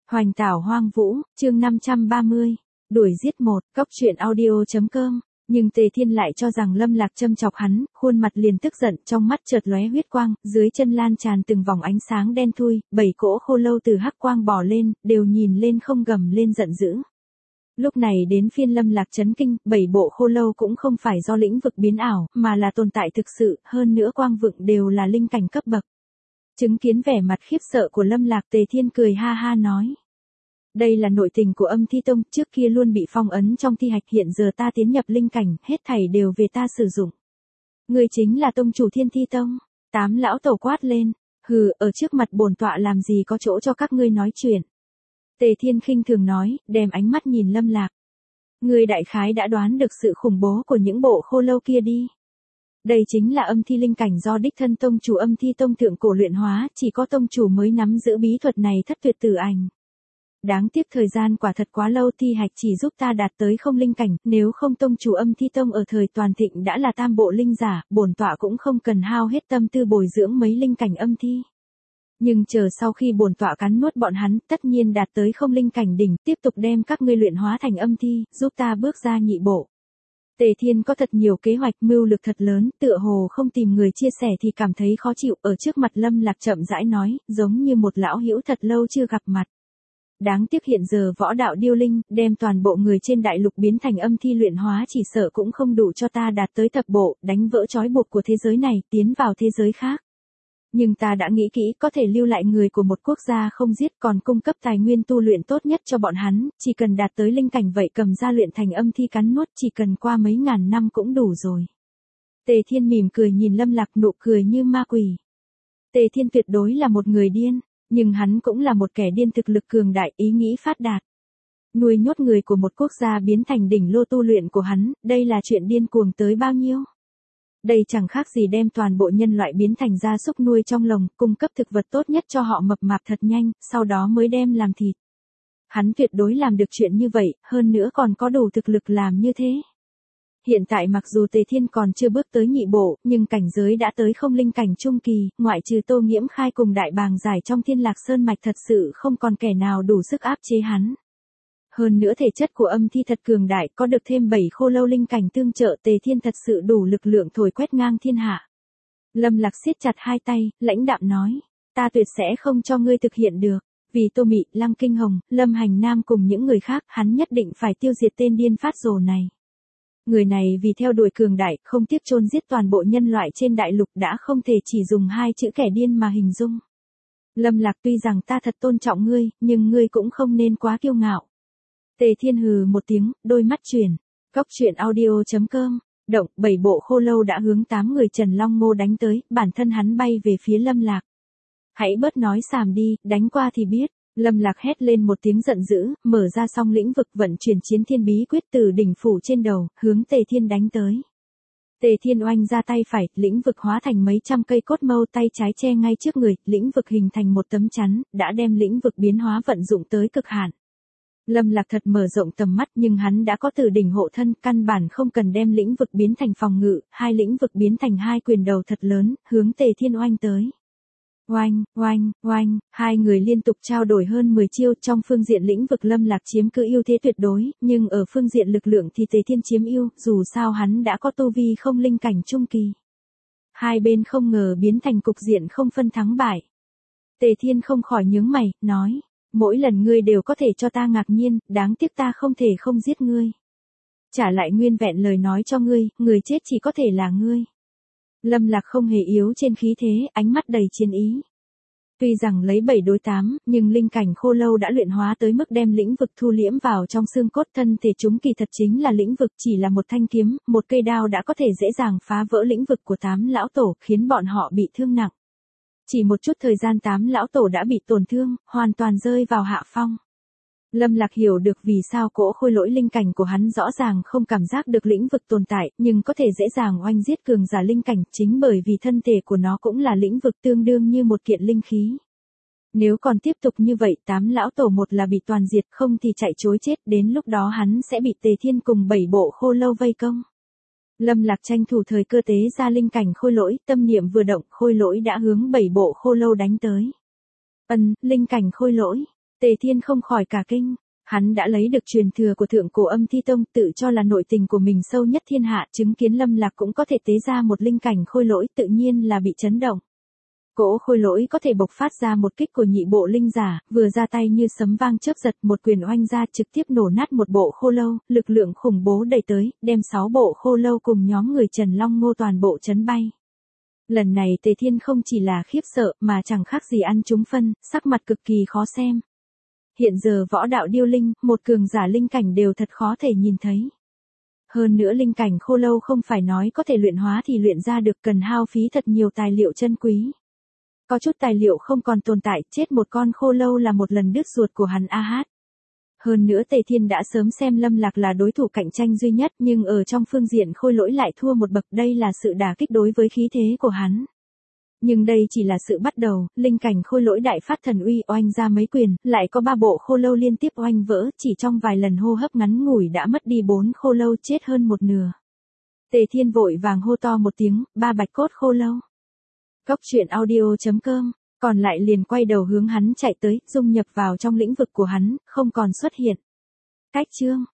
Hoành tảo hoang vũ, chương 530, đuổi giết một, cóc truyện audio.com. Nhưng Tề Thiên lại cho rằng Lâm Lạc châm chọc hắn, khuôn mặt liền tức giận, trong mắt chợt lóe huyết quang, dưới chân lan tràn từng vòng ánh sáng đen thui, 7 cỗ khô lâu từ hắc quang bò lên, đều nhìn lên không gầm lên giận dữ. Lúc này đến phiên Lâm Lạc chấn kinh, 7 bộ khô lâu cũng không phải do lĩnh vực biến ảo, mà là tồn tại thực sự, hơn nữa quang vựng đều là linh cảnh cấp bậc. Chứng kiến vẻ mặt khiếp sợ của Lâm Lạc, Tề Thiên cười ha ha nói. Đây là nội tình của Âm Thi Tông, trước kia luôn bị phong ấn trong thi hạch, hiện giờ ta tiến nhập linh cảnh, hết thảy đều về ta sử dụng. Người chính là tông chủ Thiên Thi Tông. 8 lão tổ quát lên, hừ, ở trước mặt bổn tọa làm gì có chỗ cho các ngươi nói chuyện. Tề Thiên khinh thường nói, đem ánh mắt nhìn Lâm Lạc. Ngươi đại khái đã đoán được sự khủng bố của những bộ khô lâu kia đi. Đây chính là âm thi linh cảnh do đích thân tông chủ Âm Thi Tông thượng cổ luyện hóa, chỉ có tông chủ mới nắm giữ bí thuật này thất tuyệt tử ảnh. Đáng tiếc thời gian quả thật quá lâu, thi hạch chỉ giúp ta đạt tới không linh cảnh, nếu không tông chủ Âm Thi Tông ở thời toàn thịnh đã là tam bộ linh giả, bổn tọa cũng không cần hao hết tâm tư bồi dưỡng mấy linh cảnh âm thi. Nhưng chờ sau khi bổn tọa cắn nuốt bọn hắn, tất nhiên đạt tới không linh cảnh đỉnh, tiếp tục đem các ngươi luyện hóa thành âm thi, giúp ta bước ra nhị bộ. Tề Thiên có thật nhiều kế hoạch, mưu lực thật lớn, tựa hồ không tìm người chia sẻ thì cảm thấy khó chịu, ở trước mặt Lâm Lạc chậm rãi nói, giống như một lão hữu thật lâu chưa gặp mặt. Đáng tiếc hiện giờ võ đạo điêu linh, đem toàn bộ người trên đại lục biến thành âm thi luyện hóa chỉ sợ cũng không đủ cho ta đạt tới thập bộ, đánh vỡ trói buộc của thế giới này, tiến vào thế giới khác. Nhưng ta đã nghĩ kỹ, có thể lưu lại người của một quốc gia không giết, còn cung cấp tài nguyên tu luyện tốt nhất cho bọn hắn, chỉ cần đạt tới linh cảnh vậy cầm ra luyện thành âm thi cắn nuốt, chỉ cần qua mấy ngàn năm cũng đủ rồi. Tề Thiên mỉm cười nhìn Lâm Lạc, nụ cười như ma quỷ. Tề Thiên tuyệt đối là một người điên, nhưng hắn cũng là một kẻ điên thực lực cường đại, ý nghĩ phát đạt. Nuôi nhốt người của một quốc gia biến thành đỉnh lô tu luyện của hắn, đây là chuyện điên cuồng tới bao nhiêu? Đây chẳng khác gì đem toàn bộ nhân loại biến thành gia súc nuôi trong lồng, cung cấp thực vật tốt nhất cho họ mập mạp thật nhanh, sau đó mới đem làm thịt. Hắn tuyệt đối làm được chuyện như vậy, hơn nữa còn có đủ thực lực làm như thế. Hiện tại mặc dù Tề Thiên còn chưa bước tới nhị bộ, nhưng cảnh giới đã tới không linh cảnh trung kỳ, ngoại trừ Tô Nghiễm Khai cùng Đại Bàng Giải trong Thiên Lạc Sơn mạch, thật sự không còn kẻ nào đủ sức áp chế hắn. Hơn nữa thể chất của âm thi thật cường đại, có được thêm 7 khô lâu linh cảnh tương trợ, Tề Thiên thật sự đủ lực lượng thổi quét ngang thiên hạ. Lâm Lạc siết chặt hai tay, lãnh đạm nói, ta tuyệt sẽ không cho ngươi thực hiện được. Vì Tô Mị, Lăng Kinh Hồng, Lâm Hành Nam cùng những người khác, hắn nhất định phải tiêu diệt tên điên phát rồ này. Người này vì theo đuổi cường đại, không tiếc chôn giết toàn bộ nhân loại trên đại lục, đã không thể chỉ dùng hai chữ kẻ điên mà hình dung. Lâm Lạc, tuy rằng ta thật tôn trọng ngươi, nhưng ngươi cũng không nên quá kiêu ngạo. Tề Thiên hừ một tiếng, đôi mắt chuyển. Cóc truyện audio.com. Động, 7 bộ khô lâu đã hướng 8 người Trần Long Ngô đánh tới, bản thân hắn bay về phía Lâm Lạc. Hãy bớt nói xàm đi, đánh qua thì biết. Lâm Lạc hét lên một tiếng giận dữ, mở ra song lĩnh vực, vận chuyển chiến thiên bí quyết từ đỉnh phủ trên đầu, hướng Tề Thiên đánh tới. Tề Thiên oanh ra tay phải, lĩnh vực hóa thành mấy trăm cây cốt mâu, tay trái che ngay trước người, lĩnh vực hình thành một tấm chắn, đã đem lĩnh vực biến hóa vận dụng tới cực hạn. Lâm Lạc thật mở rộng tầm mắt, nhưng hắn đã có từ đỉnh hộ thân, căn bản không cần đem lĩnh vực biến thành phòng ngự, hai lĩnh vực biến thành hai quyền đầu thật lớn, hướng Tề Thiên oanh tới. Oanh, oanh, oanh, hai người liên tục trao đổi hơn 10 chiêu, trong phương diện lĩnh vực Lâm Lạc chiếm cứ ưu thế tuyệt đối, nhưng ở phương diện lực lượng thì Tề Thiên chiếm ưu, dù sao hắn đã có tu vi không linh cảnh trung kỳ. Hai bên không ngờ biến thành cục diện không phân thắng bại. Tề Thiên không khỏi nhướng mày, nói, mỗi lần ngươi đều có thể cho ta ngạc nhiên, đáng tiếc ta không thể không giết ngươi. Trả lại nguyên vẹn lời nói cho ngươi, người chết chỉ có thể là ngươi. Lâm Lạc không hề yếu trên khí thế, ánh mắt đầy chiến ý. Tuy rằng lấy 7 đối 8, nhưng linh cảnh khô lâu đã luyện hóa tới mức đem lĩnh vực thu liễm vào trong xương cốt, thân thể chúng kỳ thật chính là lĩnh vực, chỉ là một thanh kiếm, một cây đao đã có thể dễ dàng phá vỡ lĩnh vực của 8 lão tổ, khiến bọn họ bị thương nặng. Chỉ một chút thời gian 8 lão tổ đã bị tổn thương, hoàn toàn rơi vào hạ phong. Lâm Lạc hiểu được vì sao cỗ khôi lỗi linh cảnh của hắn rõ ràng không cảm giác được lĩnh vực tồn tại, nhưng có thể dễ dàng oanh giết cường giả linh cảnh, chính bởi vì thân thể của nó cũng là lĩnh vực, tương đương như một kiện linh khí. Nếu còn tiếp tục như vậy, 8 lão tổ một là bị toàn diệt, không thì chạy trối chết, đến lúc đó hắn sẽ bị Tề Thiên cùng 7 bộ khô lâu vây công. Lâm Lạc tranh thủ thời cơ tế ra linh cảnh khôi lỗi, tâm niệm vừa động, khôi lỗi đã hướng 7 bộ khô lâu đánh tới. Linh cảnh khôi lỗi. Tề Thiên không khỏi cả kinh. Hắn đã lấy được truyền thừa của thượng cổ âm thi tông, tự cho là nội tình của mình sâu nhất thiên hạ, chứng kiến Lâm Lạc cũng có thể tế ra một linh cảnh khôi lỗi, tự nhiên là bị chấn động. Cỗ khôi lỗi có thể bộc phát ra một kích của nhị bộ linh giả, vừa ra tay như sấm vang chớp giật, một quyền oanh ra trực tiếp nổ nát một bộ khô lâu, lực lượng khủng bố đẩy tới, đem 6 bộ khô lâu cùng nhóm người Trần Long Ngô toàn bộ chấn bay. Lần này Tề Thiên không chỉ là khiếp sợ mà chẳng khác gì ăn trúng phân, sắc mặt cực kỳ khó xem. Hiện giờ võ đạo điêu linh, một cường giả linh cảnh đều thật khó thể nhìn thấy. Hơn nữa linh cảnh khô lâu không phải nói có thể luyện hóa thì luyện ra được, cần hao phí thật nhiều tài liệu chân quý. Có chút tài liệu không còn tồn tại, chết một con khô lâu là một lần đứt ruột của hắn a hát. Hơn nữa Tề Thiên đã sớm xem Lâm Lạc là đối thủ cạnh tranh duy nhất, nhưng ở trong phương diện khôi lỗi lại thua một bậc, đây là sự đả kích đối với khí thế của hắn. Nhưng đây chỉ là sự bắt đầu, linh cảnh khôi lỗi đại phát thần uy oanh ra mấy quyền, lại có 3 bộ khô lâu liên tiếp oanh vỡ, chỉ trong vài lần hô hấp ngắn ngủi đã mất đi 4 khô lâu, chết hơn một nửa. Tề Thiên vội vàng hô to một tiếng, 3 bạch cốt khô lâu. Cốc truyện audio.com, còn lại liền quay đầu hướng hắn chạy tới, dung nhập vào trong lĩnh vực của hắn, không còn xuất hiện. Cách chương